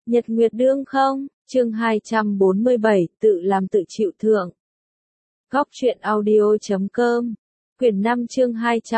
Nhật Nguyệt Đương không, chương 247, tự làm tự chịu thượng. Góc truyện audio.com, quyển 5 chương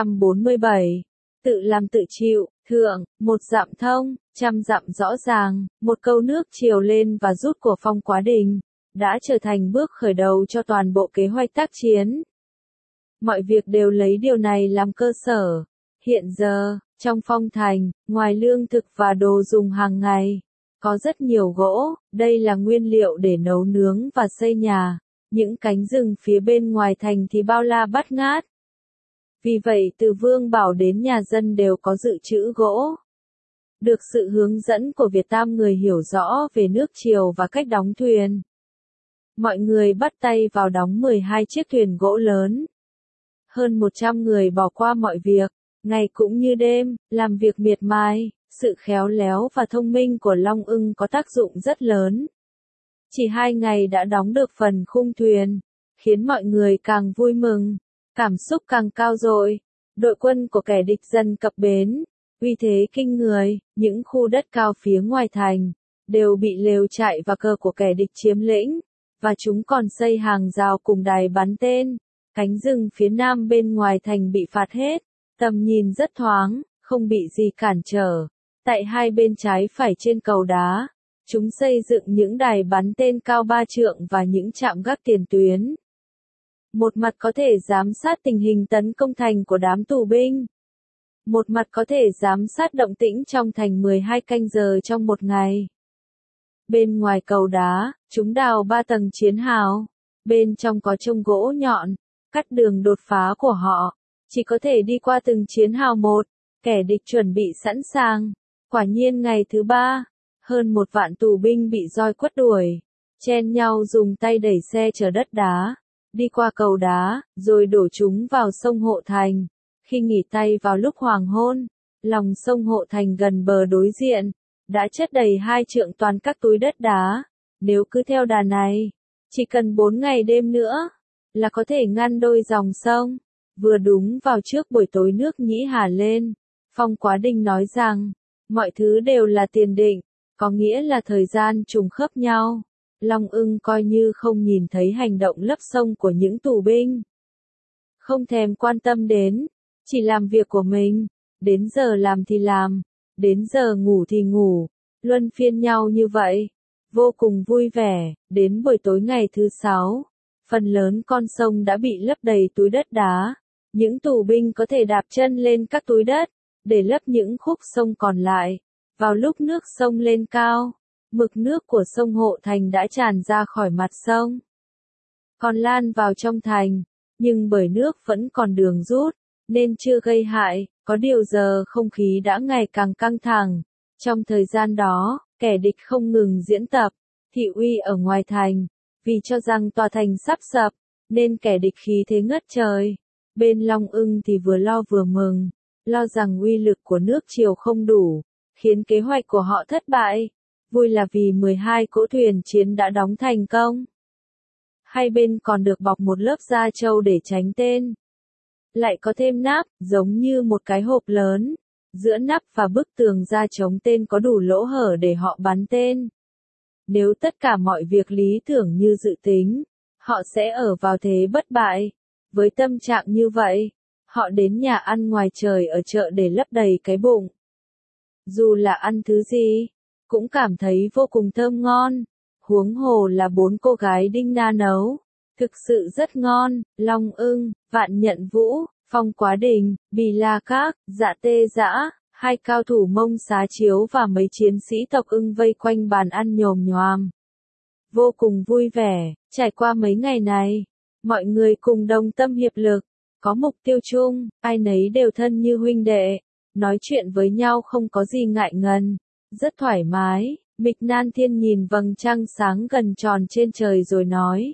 247, tự làm tự chịu, thượng, một dặm thông, trăm dặm rõ ràng, một câu nước triều lên và rút của Phong Quá Đình, đã trở thành bước khởi đầu cho toàn bộ kế hoạch tác chiến. Mọi việc đều lấy điều này làm cơ sở. Hiện giờ, trong Phong Thành, ngoài lương thực và đồ dùng hàng ngày, có rất nhiều gỗ, đây là nguyên liệu để nấu nướng và xây nhà. Những cánh rừng phía bên ngoài thành thì bao la bát ngát. Vì vậy từ Vương Bảo đến nhà dân đều có dự trữ gỗ. Được sự hướng dẫn của Việt Tam người hiểu rõ về nước triều và cách đóng thuyền. Mọi người bắt tay vào đóng 12 chiếc thuyền gỗ lớn. Hơn 100 người bỏ qua mọi việc, ngày cũng như đêm, làm việc miệt mài. Sự khéo léo và thông minh của Long Ưng có tác dụng rất lớn. Chỉ 2 ngày đã đóng được phần khung thuyền, khiến mọi người càng vui mừng, cảm xúc càng cao dội. Đội quân của kẻ địch dần cập bến, uy thế kinh người, những khu đất cao phía ngoài thành, đều bị lều trại và cờ của kẻ địch chiếm lĩnh, và chúng còn xây hàng rào cùng đài bắn tên. Cánh rừng phía nam bên ngoài thành bị phạt hết, tầm nhìn rất thoáng, không bị gì cản trở. Tại hai bên trái phải trên cầu đá, chúng xây dựng những đài bắn tên cao 3 trượng và những trạm gác tiền tuyến. Một mặt có thể giám sát tình hình tấn công thành của đám tù binh. Một mặt có thể giám sát động tĩnh trong thành 12 canh giờ trong một ngày. Bên ngoài cầu đá, chúng đào 3 tầng chiến hào. Bên trong có chông gỗ nhọn, cắt đường đột phá của họ. Chỉ có thể đi qua từng chiến hào một, kẻ địch chuẩn bị sẵn sàng. Quả nhiên ngày thứ 3, hơn 1 vạn tù binh bị roi quất đuổi, chen nhau dùng tay đẩy xe chở đất đá, đi qua cầu đá, rồi đổ chúng vào sông Hộ Thành. Khi nghỉ tay vào lúc hoàng hôn, lòng sông Hộ Thành gần bờ đối diện, đã chất đầy 2 trượng toàn các túi đất đá. Nếu cứ theo đà này, chỉ cần 4 ngày đêm nữa, là có thể ngăn đôi dòng sông. Vừa đúng vào trước buổi tối nước Nhĩ Hà lên, Phong Quá Đình nói rằng, mọi thứ đều là tiền định, có nghĩa là thời gian trùng khớp nhau. Long Ưng coi như không nhìn thấy hành động lấp sông của những tù binh. Không thèm quan tâm đến, chỉ làm việc của mình, đến giờ làm thì làm, đến giờ ngủ thì ngủ, luân phiên nhau như vậy. Vô cùng vui vẻ, đến buổi tối ngày thứ 6, phần lớn con sông đã bị lấp đầy túi đất đá. Những tù binh có thể đạp chân lên các túi đất, để lấp những khúc sông còn lại. Vào lúc nước sông lên cao, mực nước của sông Hộ Thành đã tràn ra khỏi mặt sông, còn lan vào trong thành, nhưng bởi nước vẫn còn đường rút, nên chưa gây hại. Có điều giờ không khí đã ngày càng căng thẳng. Trong thời gian đó, kẻ địch không ngừng diễn tập, thị uy ở ngoài thành, vì cho rằng tòa thành sắp sập, nên kẻ địch khí thế ngất trời. Bên Long Ưng thì vừa lo vừa mừng, lo rằng uy lực của nước triều không đủ, khiến kế hoạch của họ thất bại. Vui là vì 12 cỗ thuyền chiến đã đóng thành công. Hai bên còn được bọc một lớp da trâu để tránh tên. Lại có thêm nắp, giống như một cái hộp lớn. Giữa nắp và bức tường da chống tên có đủ lỗ hở để họ bắn tên. Nếu tất cả mọi việc lý tưởng như dự tính, họ sẽ ở vào thế bất bại. Với tâm trạng như vậy, họ đến nhà ăn ngoài trời ở chợ để lấp đầy cái bụng. Dù là ăn thứ gì, cũng cảm thấy vô cùng thơm ngon. Huống hồ là 4 cô gái Đinh Na nấu, thực sự rất ngon. Long Ưng, Vạn Nhận Vũ, Phong Quá Đình, Bì La Các, Dạ Tê Dã, 2 cao thủ Mông Xá Chiếu và mấy chiến sĩ tộc Ưng vây quanh bàn ăn nhồm nhoàm. Vô cùng vui vẻ. Trải qua mấy ngày này, mọi người cùng đồng tâm hiệp lực, có mục tiêu chung, ai nấy đều thân như huynh đệ, nói chuyện với nhau không có gì ngại ngần, rất thoải mái. Mịch Nan Thiên nhìn vầng trăng sáng gần tròn trên trời rồi nói: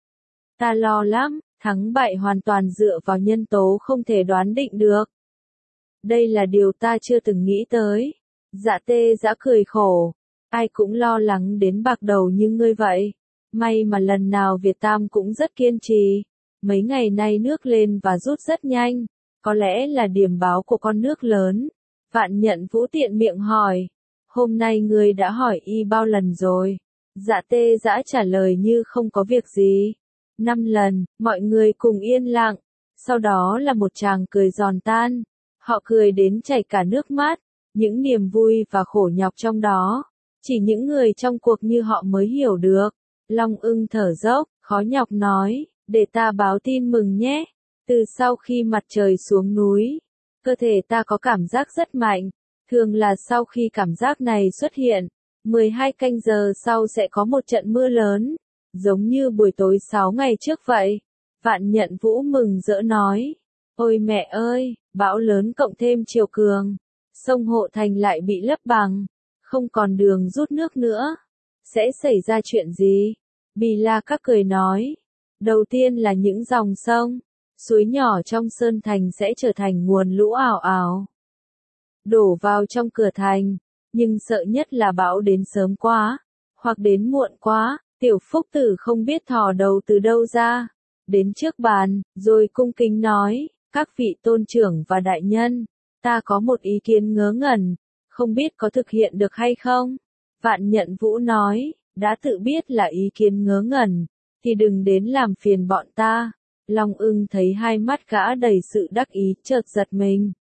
Ta lo lắm, thắng bại hoàn toàn dựa vào nhân tố không thể đoán định được. Đây là điều ta chưa từng nghĩ tới. Dạ Tê Dã cười khổ: Ai cũng lo lắng đến bạc đầu như ngươi vậy. May mà lần nào Việt Tam cũng rất kiên trì. Mấy ngày nay nước lên và rút rất nhanh, có lẽ là điểm báo của con nước lớn. Vạn Nhận Vũ tiện miệng hỏi: hôm nay ngươi đã hỏi y bao lần rồi? Dạ Tê Dã trả lời như không có việc gì. 5 lần, mọi người cùng yên lặng. Sau đó là một tràng cười giòn tan. Họ cười đến chảy cả nước mắt. Những niềm vui và khổ nhọc trong đó. Chỉ những người trong cuộc như họ mới hiểu được. Long Ưng thở dốc, khó nhọc nói, để ta báo tin mừng nhé. Từ sau khi mặt trời xuống núi, cơ thể ta có cảm giác rất mạnh. Thường là sau khi cảm giác này xuất hiện, 12 canh giờ sau sẽ có một trận mưa lớn, giống như buổi tối 6 ngày trước vậy. Vạn Nhận Vũ mừng rỡ nói, ôi mẹ ơi, bão lớn cộng thêm chiều cường, sông Hộ Thành lại bị lấp bằng, không còn đường rút nước nữa. Sẽ xảy ra chuyện gì? Bì La Các cười nói, đầu tiên là những dòng sông, suối nhỏ trong Sơn Thành sẽ trở thành nguồn lũ ảo ảo, đổ vào trong cửa thành, nhưng sợ nhất là bão đến sớm quá, hoặc đến muộn quá. Tiểu Phúc Tử không biết thò đầu từ đâu ra, đến trước bàn, rồi cung kính nói, các vị tôn trưởng và đại nhân, ta có một ý kiến ngớ ngẩn, không biết có thực hiện được hay không? Vạn Nhận Vũ nói, đã tự biết là ý kiến ngớ ngẩn, thì đừng đến làm phiền bọn ta. Long Ưng thấy hai mắt gã đầy sự đắc ý, chợt giật mình.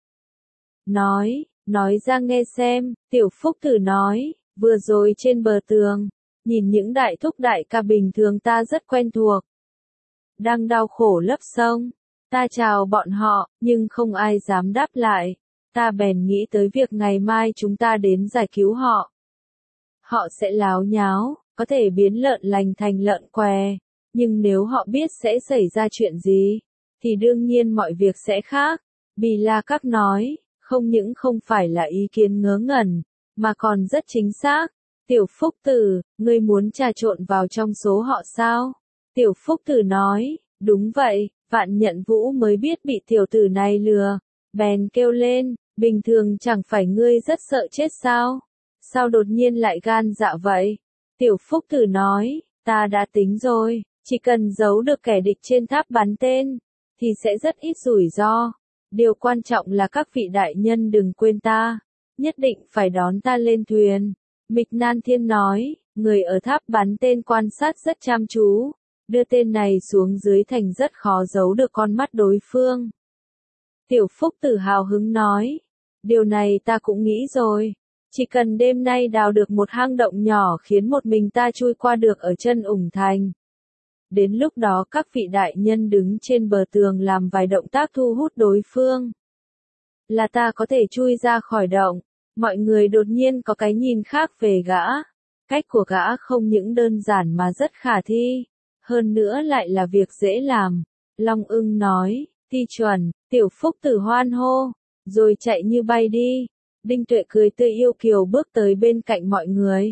Nói ra nghe xem. Tiểu Phúc Tử nói, vừa rồi trên bờ tường, nhìn những đại thúc đại ca bình thường ta rất quen thuộc. Đang đau khổ lấp sông, ta chào bọn họ, nhưng không ai dám đáp lại. Ta bèn nghĩ tới việc ngày mai chúng ta đến giải cứu họ. Họ sẽ láo nháo, có thể biến lợn lành thành lợn què, nhưng nếu họ biết sẽ xảy ra chuyện gì, thì đương nhiên mọi việc sẽ khác. Bì La Các nói, không những không phải là ý kiến ngớ ngẩn, mà còn rất chính xác. Tiểu Phúc Tử, ngươi muốn trà trộn vào trong số họ sao? Tiểu Phúc Tử nói, đúng vậy. Vạn Nhận Vũ mới biết bị tiểu tử này lừa, bèn kêu lên, bình thường chẳng phải ngươi rất sợ chết sao? Sao đột nhiên lại gan dạ vậy? Tiểu Phúc Tử nói, ta đã tính rồi, chỉ cần giấu được kẻ địch trên tháp bắn tên, thì sẽ rất ít rủi ro. Điều quan trọng là các vị đại nhân đừng quên ta, nhất định phải đón ta lên thuyền. Mịch Nan Thiên nói, người ở tháp bắn tên quan sát rất chăm chú, đưa tên này xuống dưới thành rất khó giấu được con mắt đối phương. Tiểu Phúc Tử hào hứng nói, điều này ta cũng nghĩ rồi, chỉ cần đêm nay đào được một hang động nhỏ khiến một mình ta chui qua được ở chân ủng thành. Đến lúc đó các vị đại nhân đứng trên bờ tường làm vài động tác thu hút đối phương, là ta có thể chui ra khỏi động. Mọi người đột nhiên có cái nhìn khác về gã. Cách của gã không những đơn giản mà rất khả thi, hơn nữa lại là việc dễ làm. Long Ưng nói, ti chuẩn. Tiểu Phúc Tử hoan hô, rồi chạy như bay đi. Đinh Tuệ cười tươi yêu kiều bước tới bên cạnh mọi người,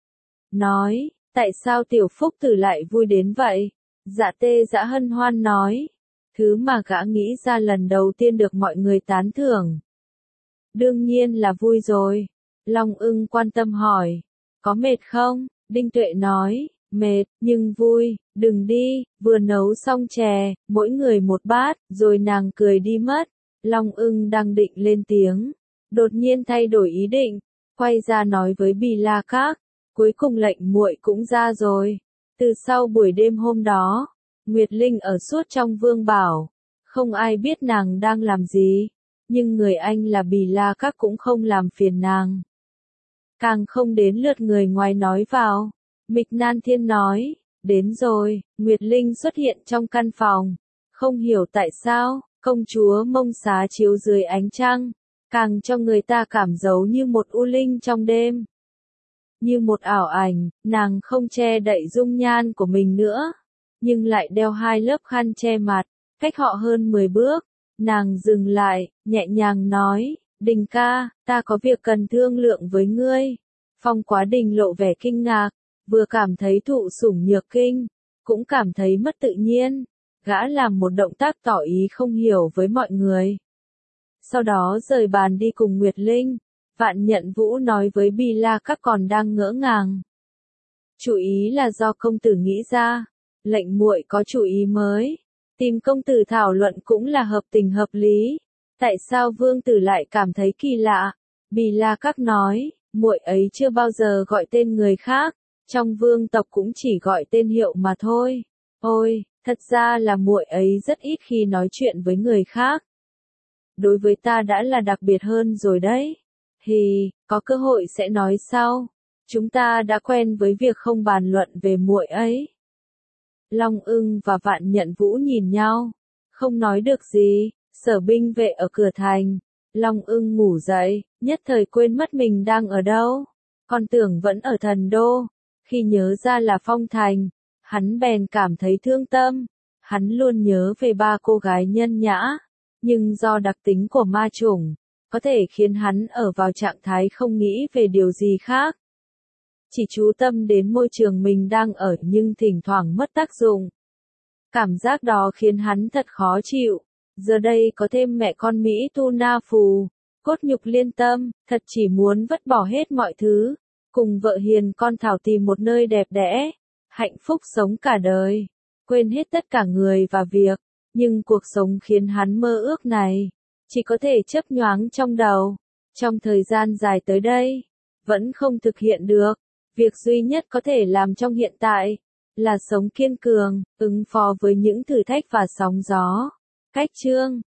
nói, tại sao Tiểu Phúc Tử lại vui đến vậy? Dạ Tê Dã hân hoan nói, thứ mà gã nghĩ ra lần đầu tiên được mọi người tán thưởng. Đương nhiên là vui rồi. Long Ưng quan tâm hỏi, có mệt không? Đinh Tuệ nói, mệt, nhưng vui. Đừng đi. Vừa nấu xong chè, mỗi người một bát, rồi nàng cười đi mất. Long Ưng đang định lên tiếng, đột nhiên thay đổi ý định, quay ra nói với Bì La Các, cuối cùng lệnh muội cũng ra rồi. Từ sau buổi đêm hôm đó, Nguyệt Linh ở suốt trong Vương Bảo, không ai biết nàng đang làm gì, nhưng người anh là Bì La Các cũng không làm phiền nàng, càng không đến lượt người ngoài nói vào. Mịch Nan Thiên nói, đến rồi. Nguyệt Linh xuất hiện trong căn phòng, không hiểu tại sao, công chúa Mông Xá chiếu dưới ánh trăng, càng cho người ta cảm giấu như một u linh trong đêm. Như một ảo ảnh, nàng không che đậy dung nhan của mình nữa, nhưng lại đeo hai lớp khăn che mặt, cách họ hơn 10 bước. Nàng dừng lại, nhẹ nhàng nói, Đình ca, ta có việc cần thương lượng với ngươi. Phong Quá Đình lộ vẻ kinh ngạc, vừa cảm thấy thụ sủng nhược kinh, cũng cảm thấy mất tự nhiên. Gã làm một động tác tỏ ý không hiểu với mọi người. Sau đó rời bàn đi cùng Nguyệt Linh. Vạn Nhận Vũ nói với Bì La Các còn đang ngỡ ngàng. Chủ ý là do công tử nghĩ ra. Lệnh muội có chủ ý mới. Tìm công tử thảo luận cũng là hợp tình hợp lý. Tại sao vương tử lại cảm thấy kỳ lạ? Bì La Các nói, Muội ấy chưa bao giờ gọi tên người khác, trong vương tộc cũng chỉ gọi tên hiệu mà thôi. Ôi, thật ra là muội ấy rất ít khi nói chuyện với người khác. Đối với ta đã là đặc biệt hơn rồi đấy. Có cơ hội sẽ nói sau. Chúng ta đã quen với việc không bàn luận về muội ấy. Long Ưng và Vạn Nhận Vũ nhìn nhau, không nói được gì. Sở binh vệ ở cửa thành. Long Ưng ngủ dậy, nhất thời quên mất mình đang ở đâu. Còn tưởng vẫn ở thần đô. Khi nhớ ra là Phong Thành, hắn bèn cảm thấy thương tâm. Hắn luôn nhớ về ba cô gái nhân nhã, nhưng do đặc tính của ma chủng, có thể khiến hắn ở vào trạng thái không nghĩ về điều gì khác. Chỉ chú tâm đến môi trường mình đang ở nhưng thỉnh thoảng mất tác dụng. Cảm giác đó khiến hắn thật khó chịu. Giờ đây có thêm mẹ con Mỹ Tu Na Phù, cốt nhục liên tâm, thật chỉ muốn vứt bỏ hết mọi thứ, cùng vợ hiền con Thảo tìm một nơi đẹp đẽ, hạnh phúc sống cả đời, quên hết tất cả người và việc, nhưng cuộc sống khiến hắn mơ ước này, chỉ có thể chớp nhoáng trong đầu, trong thời gian dài tới đây, vẫn không thực hiện được, việc duy nhất có thể làm trong hiện tại, là sống kiên cường, ứng phó với những thử thách và sóng gió. Cách chương